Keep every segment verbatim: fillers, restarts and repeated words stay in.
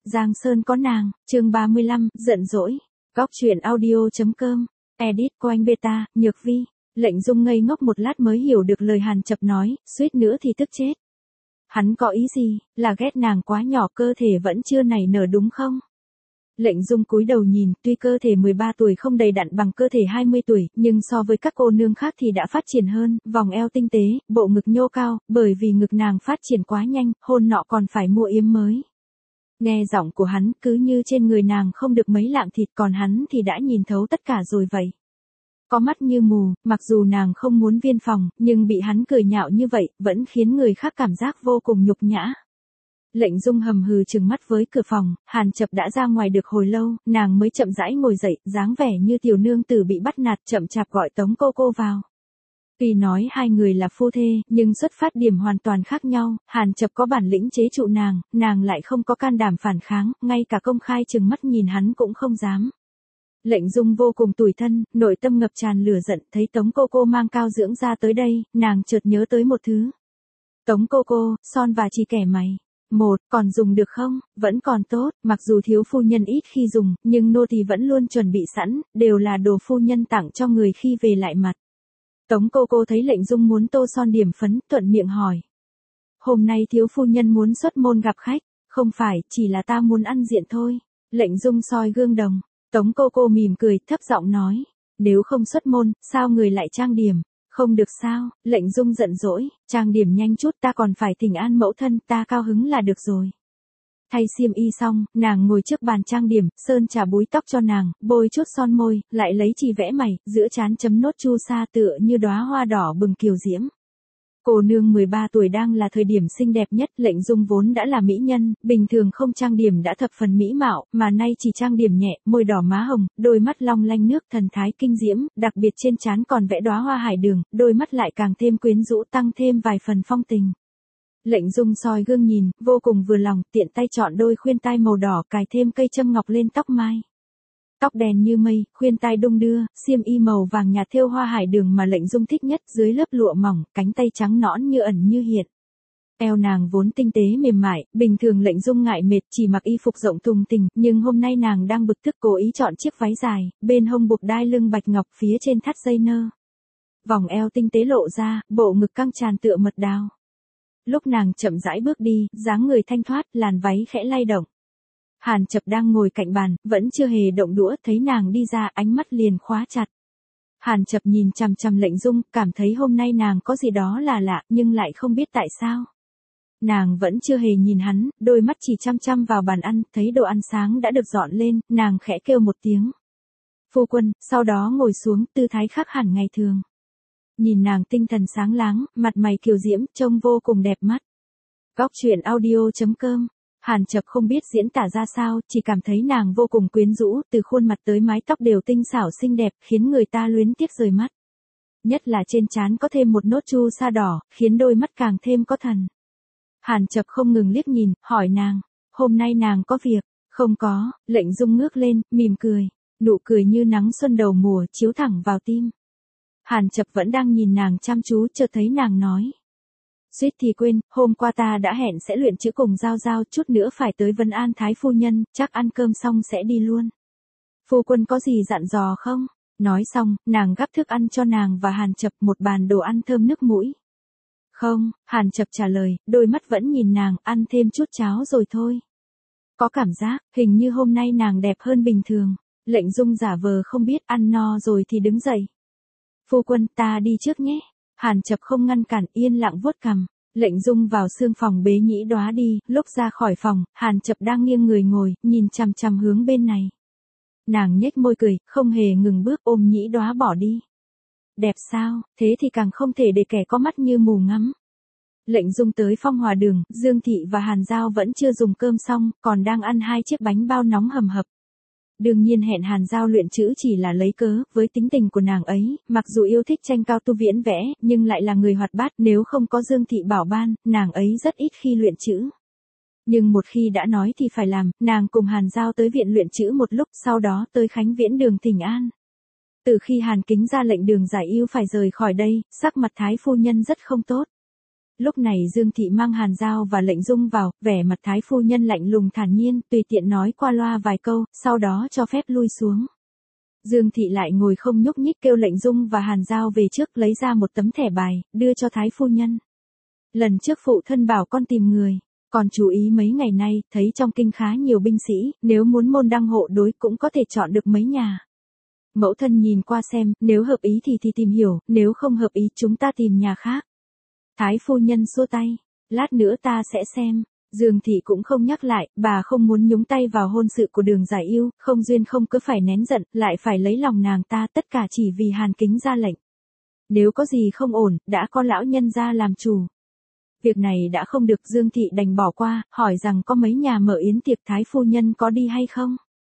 Giang Sơn có nàng, chương ba mươi lăm, giận dỗi. Góc truyện audio.com, edit của anh Beta, Nhược Vi. Lệnh Dung ngây ngốc một lát mới hiểu được lời Hàn Chập nói, suýt nữa thì tức chết. Hắn có ý gì, là ghét nàng quá nhỏ cơ thể vẫn chưa nảy nở đúng không? Lệnh Dung cúi đầu nhìn, tuy cơ thể mười ba tuổi không đầy đặn bằng cơ thể hai mươi tuổi, nhưng so với các cô nương khác thì đã phát triển hơn, vòng eo tinh tế, bộ ngực nhô cao, bởi vì ngực nàng phát triển quá nhanh, hôn nọ còn phải mua yếm mới. Nghe giọng của hắn, cứ như trên người nàng không được mấy lạng thịt, còn hắn thì đã nhìn thấu tất cả rồi vậy. Có mắt như mù, mặc dù nàng không muốn viên phòng, nhưng bị hắn cười nhạo như vậy, vẫn khiến người khác cảm giác vô cùng nhục nhã. Lệnh Dung hầm hừ trừng mắt với cửa phòng, Hàn Chập đã ra ngoài được hồi lâu, nàng mới chậm rãi ngồi dậy, dáng vẻ như tiểu nương tử bị bắt nạt, chậm chạp gọi Tống cô cô vào. Tuy nói hai người là phu thê, nhưng xuất phát điểm hoàn toàn khác nhau, Hàn Chập có bản lĩnh chế trụ nàng, nàng lại không có can đảm phản kháng, ngay cả công khai trừng mắt nhìn hắn cũng không dám. Lệnh Dung vô cùng tủi thân, nội tâm ngập tràn lửa giận, thấy Tống cô cô mang cao dưỡng ra tới đây, nàng chợt nhớ tới một thứ. Tống cô cô, son và chỉ kẻ mày. Một, còn dùng được không? Vẫn còn tốt, mặc dù thiếu phu nhân ít khi dùng, nhưng nô tỳ vẫn luôn chuẩn bị sẵn, đều là đồ phu nhân tặng cho người khi về lại mặt. Tống cô cô thấy Lệnh Dung muốn tô son điểm phấn, thuận miệng hỏi. Hôm nay thiếu phu nhân muốn xuất môn gặp khách, không phải, chỉ là ta muốn ăn diện thôi. Lệnh Dung soi gương đồng, Tống cô cô mỉm cười, thấp giọng nói. Nếu không xuất môn, sao người lại trang điểm? Không được sao? Lệnh Dung giận dỗi, trang điểm nhanh chút, ta còn phải thỉnh an mẫu thân, ta cao hứng là được rồi. Thay xiêm y xong, nàng ngồi trước bàn trang điểm, sơn trà búi tóc cho nàng, bôi chút son môi, lại lấy chì vẽ mày, giữa trán chấm nốt chu sa tựa như đóa hoa đỏ bừng kiều diễm. Cô nương mười ba tuổi đang là thời điểm xinh đẹp nhất, Lệnh Dung vốn đã là mỹ nhân, bình thường không trang điểm đã thập phần mỹ mạo, mà nay chỉ trang điểm nhẹ, môi đỏ má hồng, đôi mắt long lanh nước thần thái kinh diễm, đặc biệt trên trán còn vẽ đóa hoa hải đường, đôi mắt lại càng thêm quyến rũ, tăng thêm vài phần phong tình. Lệnh Dung soi gương nhìn, vô cùng vừa lòng, tiện tay chọn đôi khuyên tai màu đỏ, cài thêm cây châm ngọc lên tóc mai. Tóc đen như mây, khuyên tai đung đưa, xiêm y màu vàng nhạt thêu hoa hải đường mà Lệnh Dung thích nhất, dưới lớp lụa mỏng, cánh tay trắng nõn như ẩn như hiện. Eo nàng vốn tinh tế mềm mại, bình thường Lệnh Dung ngại mệt chỉ mặc y phục rộng thùng tình, nhưng hôm nay nàng đang bực tức cố ý chọn chiếc váy dài, bên hông buộc đai lưng bạch ngọc, phía trên thắt dây nơ. Vòng eo tinh tế lộ ra, bộ ngực căng tràn tựa mật đào. Lúc nàng chậm rãi bước đi, dáng người thanh thoát, làn váy khẽ lay động. Hàn Chập đang ngồi cạnh bàn, vẫn chưa hề động đũa, thấy nàng đi ra, ánh mắt liền khóa chặt. Hàn Chập nhìn chằm chằm Lệnh Dung, cảm thấy hôm nay nàng có gì đó là lạ, nhưng lại không biết tại sao. Nàng vẫn chưa hề nhìn hắn, đôi mắt chỉ chăm chăm vào bàn ăn, thấy đồ ăn sáng đã được dọn lên, nàng khẽ kêu một tiếng. Phu quân, sau đó ngồi xuống, tư thái khác hẳn ngày thường. Nhìn nàng tinh thần sáng láng, mặt mày kiều diễm, trông vô cùng đẹp mắt. Góc truyện audio.com. Hàn Chập không biết diễn tả ra sao, chỉ cảm thấy nàng vô cùng quyến rũ, từ khuôn mặt tới mái tóc đều tinh xảo xinh đẹp, khiến người ta luyến tiếc rời mắt. Nhất là trên trán có thêm một nốt chu sa đỏ, khiến đôi mắt càng thêm có thần. Hàn Chập không ngừng liếc nhìn, hỏi nàng, hôm nay nàng có việc? Không có, Lệnh Dung ngước lên, mỉm cười, nụ cười như nắng xuân đầu mùa chiếu thẳng vào tim. Hàn Chập vẫn đang nhìn nàng chăm chú, chợt thấy nàng nói. Suýt thì quên, hôm qua ta đã hẹn sẽ luyện chữ cùng Giao Giao, chút nữa phải tới Vân An Thái phu nhân, chắc ăn cơm xong sẽ đi luôn. Phu quân có gì dặn dò không? Nói xong, nàng gắp thức ăn cho nàng và Hàn Chập, một bàn đồ ăn thơm nức mũi. Không, Hàn Chập trả lời, đôi mắt vẫn nhìn nàng, ăn thêm chút cháo rồi thôi. Có cảm giác, hình như hôm nay nàng đẹp hơn bình thường. Lệnh Dung giả vờ không biết, ăn no rồi thì đứng dậy. Phu quân, ta đi trước nhé. Hàn Chập không ngăn cản, yên lặng vuốt cằm. Lệnh Dung vào sương phòng bế nhĩ đóa đi, lúc ra khỏi phòng, Hàn Chập đang nghiêng người ngồi, nhìn chằm chằm hướng bên này. Nàng nhếch môi cười, không hề ngừng bước, ôm nhĩ đóa bỏ đi. Đẹp sao, thế thì càng không thể để kẻ có mắt như mù ngắm. Lệnh Dung tới Phong Hòa Đường, Dương Thị và Hàn Giao vẫn chưa dùng cơm xong, còn đang ăn hai chiếc bánh bao nóng hầm hập. Đương nhiên hẹn Hàn Giao luyện chữ chỉ là lấy cớ, với tính tình của nàng ấy, mặc dù yêu thích tranh cao tu viễn vẽ, nhưng lại là người hoạt bát, nếu không có Dương Thị bảo ban, nàng ấy rất ít khi luyện chữ. Nhưng một khi đã nói thì phải làm, nàng cùng Hàn Giao tới viện luyện chữ một lúc, sau đó tới Khánh Viễn Đường thỉnh an. Từ khi Hàn Kính ra lệnh Đường Giải Yêu phải rời khỏi đây, sắc mặt Thái phu nhân rất không tốt. Lúc này Dương Thị mang Hàn Giao và Lệnh Dung vào, vẻ mặt Thái phu nhân lạnh lùng thản nhiên, tùy tiện nói qua loa vài câu, sau đó cho phép lui xuống. Dương Thị lại ngồi không nhúc nhích kêu Lệnh Dung và Hàn Giao về trước lấy ra một tấm thẻ bài, đưa cho Thái phu nhân. Lần trước phụ thân bảo con tìm người, còn chú ý mấy ngày nay, thấy trong kinh khá nhiều binh sĩ, nếu muốn môn đăng hộ đối cũng có thể chọn được mấy nhà. Mẫu thân nhìn qua xem, nếu hợp ý thì thì tìm hiểu, nếu không hợp ý chúng ta tìm nhà khác. Thái phu nhân xua tay, lát nữa ta sẽ xem. Dương Thị cũng không nhắc lại, bà không muốn nhúng tay vào hôn sự của Đường Giải Yêu, không duyên không cứ phải nén giận, lại phải lấy lòng nàng ta, tất cả chỉ vì Hàn Kính ra lệnh. Nếu có gì không ổn, đã có lão nhân ra làm chủ. Việc này đã không được, Dương Thị đành bỏ qua, hỏi rằng có mấy nhà mở yến tiệc, Thái phu nhân có đi hay không?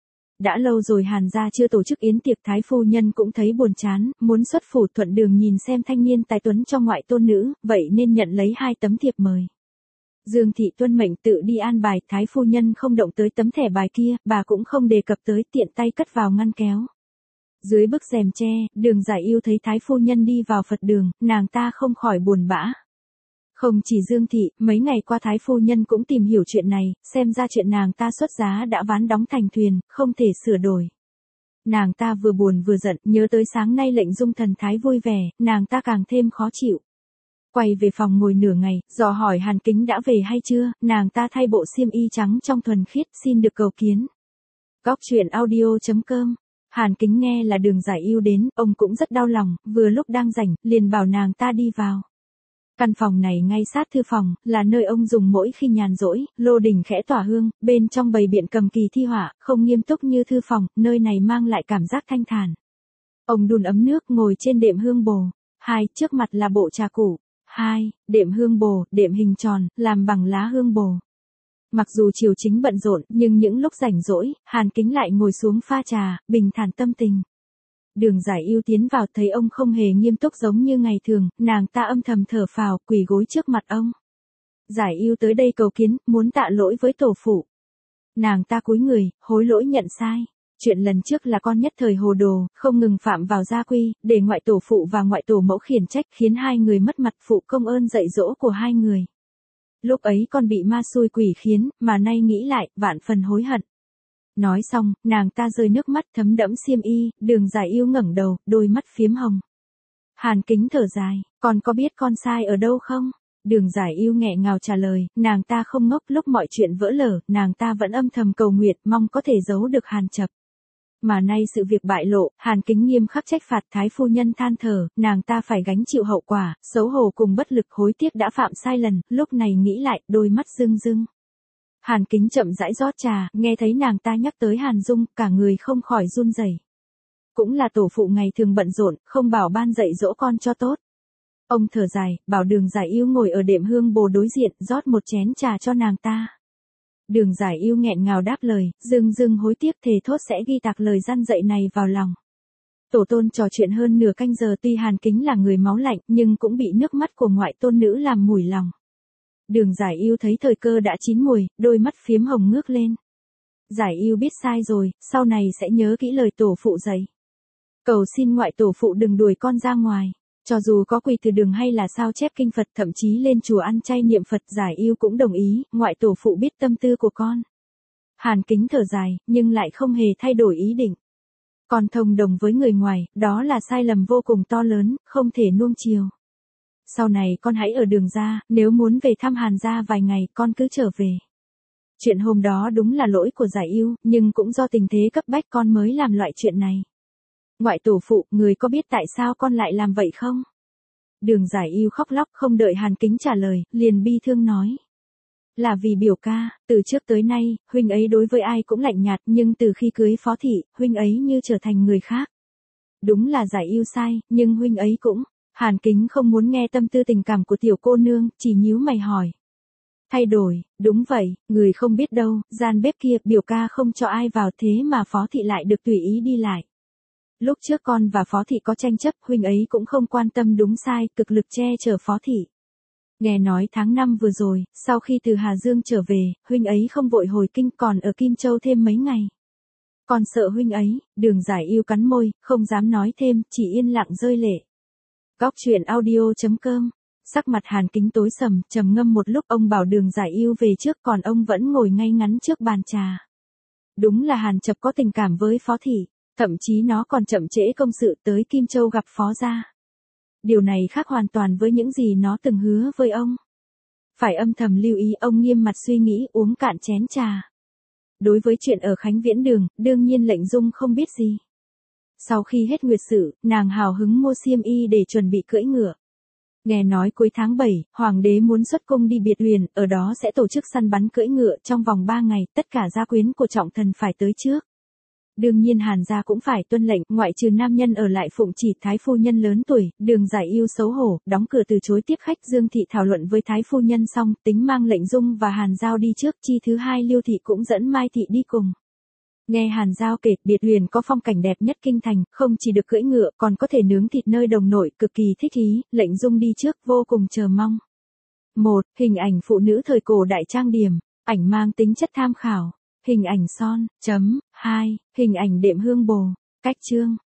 Đã lâu rồi Hàn gia chưa tổ chức yến tiệc, Thái phu nhân cũng thấy buồn chán, muốn xuất phủ thuận đường nhìn xem thanh niên tài tuấn cho ngoại tôn nữ, vậy nên nhận lấy hai tấm thiệp mời. Dương Thị tuân mệnh tự đi an bài, Thái phu nhân không động tới tấm thẻ bài kia, bà cũng không đề cập tới, tiện tay cất vào ngăn kéo. Dưới bức rèm tre, Đường Giải Yêu thấy Thái phu nhân đi vào Phật đường, nàng ta không khỏi buồn bã. Không chỉ Dương Thị, mấy ngày qua Thái phu nhân cũng tìm hiểu chuyện này, xem ra chuyện nàng ta xuất giá đã ván đóng thành thuyền, không thể sửa đổi. Nàng ta vừa buồn vừa giận, nhớ tới sáng nay Lệnh Dung thần thái vui vẻ, nàng ta càng thêm khó chịu. Quay về phòng ngồi nửa ngày, dò hỏi Hàn Kính đã về hay chưa, nàng ta thay bộ xiêm y trắng trong thuần khiết, xin được cầu kiến. Góc truyện audio chấm com. Hàn Kính nghe là Đường Giải Yêu đến, ông cũng rất đau lòng, vừa lúc đang rảnh, liền bảo nàng ta đi vào. Căn phòng này ngay sát thư phòng, là nơi ông dùng mỗi khi nhàn rỗi, lô đình khẽ tỏa hương, bên trong bày biện cầm kỳ thi họa, không nghiêm túc như thư phòng, nơi này mang lại cảm giác thanh thản. Ông đun ấm nước ngồi trên đệm hương bồ. Hai, trước mặt là bộ trà cũ. Hai, đệm hương bồ, đệm hình tròn, làm bằng lá hương bồ. Mặc dù triều chính bận rộn, nhưng những lúc rảnh rỗi, Hàn Kính lại ngồi xuống pha trà, bình thản tâm tình. Đường Giải Yêu tiến vào thấy ông không hề nghiêm túc giống như ngày thường, nàng ta âm thầm thở phào, quỳ gối trước mặt ông. Giải Yêu tới đây cầu kiến, muốn tạ lỗi với tổ phụ. Nàng ta cúi người, hối lỗi nhận sai. Chuyện lần trước là con nhất thời hồ đồ, không ngừng phạm vào gia quy, để ngoại tổ phụ và ngoại tổ mẫu khiển trách, khiến hai người mất mặt, phụ công ơn dạy dỗ của hai người. Lúc ấy con bị ma xui quỷ khiến, mà nay nghĩ lại, vạn phần hối hận. Nói xong, nàng ta rơi nước mắt thấm đẫm xiêm y, Đường Giải Yêu ngẩng đầu, đôi mắt phiếm hồng. Hàn Kính thở dài, con có biết con sai ở đâu không? Đường Giải Yêu nghẹn ngào trả lời, nàng ta không ngốc, lúc mọi chuyện vỡ lở, nàng ta vẫn âm thầm cầu nguyện, mong có thể giấu được Hàn Chập. Mà nay sự việc bại lộ, Hàn Kính nghiêm khắc trách phạt, Thái phu nhân than thở, nàng ta phải gánh chịu hậu quả, xấu hổ cùng bất lực, hối tiếc đã phạm sai lần, lúc này nghĩ lại, đôi mắt rưng rưng. Hàn Kính chậm rãi rót trà, nghe thấy nàng ta nhắc tới Hàn Dung, cả người không khỏi run rẩy. Cũng là tổ phụ ngày thường bận rộn, không bảo ban dạy dỗ con cho tốt. Ông thở dài, bảo Đường Giải Yêu ngồi ở đệm hương bồ đối diện, rót một chén trà cho nàng ta. Đường Giải Yêu nghẹn ngào đáp lời, dưng dưng hối tiếc, thề thốt sẽ ghi tạc lời răn dạy này vào lòng. Tổ tôn trò chuyện hơn nửa canh giờ, tuy Hàn Kính là người máu lạnh, nhưng cũng bị nước mắt của ngoại tôn nữ làm mủi lòng. Đường Giải Yêu thấy thời cơ đã chín mùi, đôi mắt phiếm hồng ngước lên. Giải Yêu biết sai rồi, sau này sẽ nhớ kỹ lời tổ phụ dạy. Cầu xin ngoại tổ phụ đừng đuổi con ra ngoài. Cho dù có quỳ từ đường hay là sao chép kinh Phật, thậm chí lên chùa ăn chay niệm Phật, Giải Yêu cũng đồng ý, ngoại tổ phụ biết tâm tư của con. Hàn Kính thở dài, nhưng lại không hề thay đổi ý định. Con thông đồng với người ngoài, đó là sai lầm vô cùng to lớn, không thể nuông chiều. Sau này con hãy ở Đường gia, nếu muốn về thăm Hàn gia vài ngày, con cứ trở về. Chuyện hôm đó đúng là lỗi của Giải Yêu, nhưng cũng do tình thế cấp bách con mới làm loại chuyện này. Ngoại tổ phụ, người có biết tại sao con lại làm vậy không? Đường Giải Yêu khóc lóc, không đợi Hàn Kính trả lời, liền bi thương nói. Là vì biểu ca, từ trước tới nay, huynh ấy đối với ai cũng lạnh nhạt, nhưng từ khi cưới Phó thị, huynh ấy như trở thành người khác. Đúng là Giải Yêu sai, nhưng huynh ấy cũng... Hàn Kính không muốn nghe tâm tư tình cảm của tiểu cô nương, chỉ nhíu mày hỏi. Thay đổi, đúng vậy, người không biết đâu, gian bếp kia, biểu ca không cho ai vào, thế mà Phó thị lại được tùy ý đi lại. Lúc trước con và Phó thị có tranh chấp, huynh ấy cũng không quan tâm đúng sai, cực lực che chở Phó thị. Nghe nói tháng năm vừa rồi, sau khi từ Hà Dương trở về, huynh ấy không vội hồi kinh, còn ở Kim Châu thêm mấy ngày. Con sợ huynh ấy. Đường Giải Yêu cắn môi, không dám nói thêm, chỉ yên lặng rơi lệ. Góc truyện audio chấm com Sắc mặt Hàn Kính tối sầm, trầm ngâm một lúc ông bảo Đường Giải Yêu về trước, còn ông vẫn ngồi ngay ngắn trước bàn trà. Đúng là Hàn Chập có tình cảm với Phó Thị, thậm chí nó còn chậm trễ công sự tới Kim Châu gặp Phó gia. Điều này khác hoàn toàn với những gì nó từng hứa với ông. Phải âm thầm lưu ý, ông nghiêm mặt suy nghĩ uống cạn chén trà. Đối với chuyện ở Khánh Viễn Đường, đương nhiên Lệnh Dung không biết gì. Sau khi hết nguyệt sự, nàng hào hứng mua xiêm y để chuẩn bị cưỡi ngựa. Nghe nói cuối tháng bảy, Hoàng đế muốn xuất cung đi Biệt Huyền, ở đó sẽ tổ chức săn bắn cưỡi ngựa trong vòng ba ngày, tất cả gia quyến của trọng thần phải tới trước. Đương nhiên Hàn gia cũng phải tuân lệnh, ngoại trừ nam nhân ở lại phụng chỉ. Thái phu nhân lớn tuổi, Đường Giải Yêu xấu hổ, đóng cửa từ chối tiếp khách. Dương thị thảo luận với Thái phu nhân xong, tính mang Lệnh Dung và Hàn Giao đi trước, chi thứ hai Lưu thị cũng dẫn Mai thị đi cùng. Nghe Hàn Giao kể, Biệt Huyền có phong cảnh đẹp nhất kinh thành, không chỉ được cưỡi ngựa, còn có thể nướng thịt nơi đồng nội, cực kỳ thích ý. Lệnh Dung đi trước, vô cùng chờ mong. một. Hình ảnh phụ nữ thời cổ đại trang điểm, ảnh mang tính chất tham khảo. Hình ảnh son, chấm, hai. Hình ảnh đệm hương bồ, cách chương.